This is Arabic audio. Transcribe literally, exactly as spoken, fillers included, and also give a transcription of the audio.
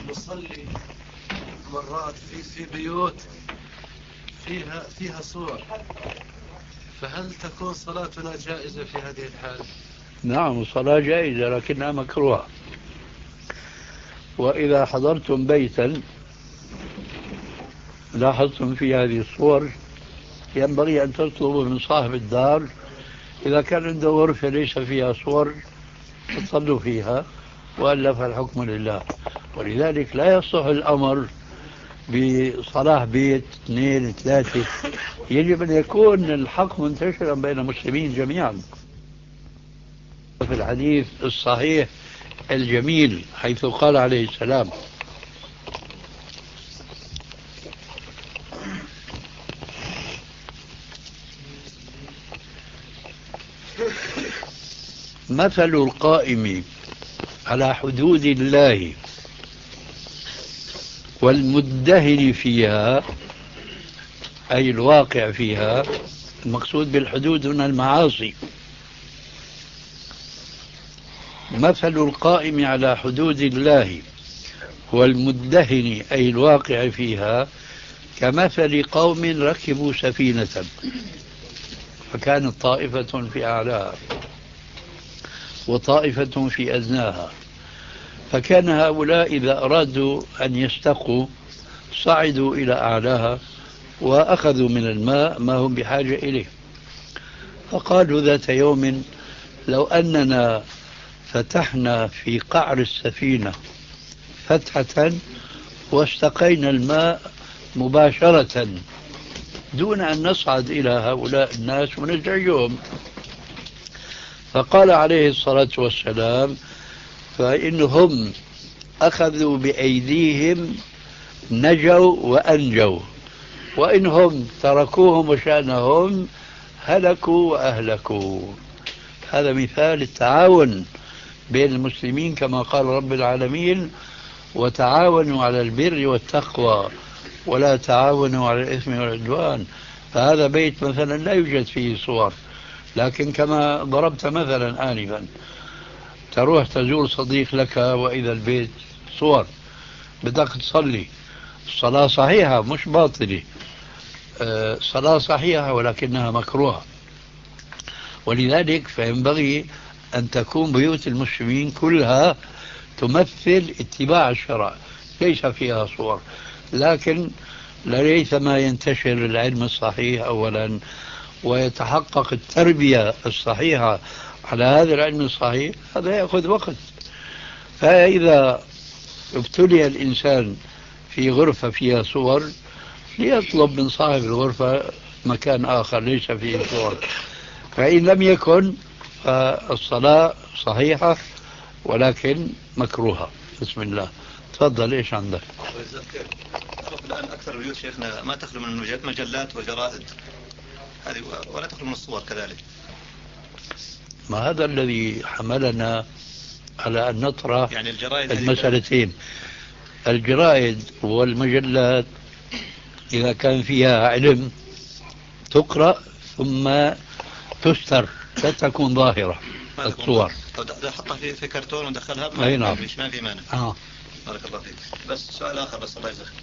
نصلي مرات في في بيوت فيها فيها صور، فهل تكون صلاتنا جائزة في هذه الحال؟ نعم، الصلاة جائزة لكنها مكروهة. وإذا حضرتم بيتا لاحظتم في هذه الصور ينبغي أن تطلبوا من صاحب الدار إذا كان عنده غرفة ليس فيها صور تصلوا فيها، وإلا فالحكم لله. ولذلك لا يصح الأمر بصلاح بيت اثنين ثلاثة، يجب أن يكون الحق منتشرا بين المسلمين جميعا. في الحديث الصحيح الجميل حيث قال عليه السلام: مثل القائم على حدود الله والمدهن فيها، أي الواقع فيها، المقصود بالحدود هنا المعاصي. مثل القائم على حدود الله والمدهن أي الواقع فيها كمثل قوم ركبوا سفينة فكانت طائفة في أعلاها وطائفة في أدناها، فكان هؤلاء إذا أرادوا أن يستقوا صعدوا إلى أعلاها وأخذوا من الماء ما هم بحاجة إليه. فقالوا ذات يوم: لو أننا فتحنا في قعر السفينة فتحة واستقينا الماء مباشرة دون أن نصعد إلى هؤلاء الناس ونزعجهم. فقال عليه الصلاة والسلام: فإنهم أخذوا بأيديهم نجوا وأنجوا، وإنهم تركوهم وشأنهم هلكوا وأهلكوا. هذا مثال التعاون بين المسلمين كما قال رب العالمين: وتعاونوا على البر والتقوى ولا تعاونوا على الإثم والعدوان. فهذا بيت مثلا لا يوجد فيه صور، لكن كما ضربت مثلا آنفا، تروح تزور صديق لك وإذا البيت صور، بدك تصلي، الصلاة صحيحة مش باطلة، أه صلاة صحيحة ولكنها مكروهة. ولذلك فينبغي أن تكون بيوت المسلمين كلها تمثل اتباع الشرع، ليس فيها صور. لكن لريثما ينتشر العلم الصحيح أولا ويتحقق التربية الصحيحة على هذا العلم الصحيح، هذا يأخذ وقت. فإذا ابتلي الإنسان في غرفة فيها صور ليطلب من صاحب الغرفة مكان آخر ليس فيه صور. فإن لم يكن فالصلاة صحيحة ولكن مكروهة. بسم الله. تفضل، إيش عندك؟ شوف الآن أكثر البيوت شيخنا ما تخلو من مجلات وجرائد هذه، ولا تخلو من الصور كذلك. ما هذا الذي حملنا على أن نطرح يعني الجرائد المسألتين. الجرائد والمجلات إذا كان فيها علم تقرأ ثم تستر، لا تكون ظاهرة الصور. حطها في في كرتون ودخلها أي نعم، ما في مانع. آه. بارك الله فيك. بس سؤال آخر بس الله يجزاك.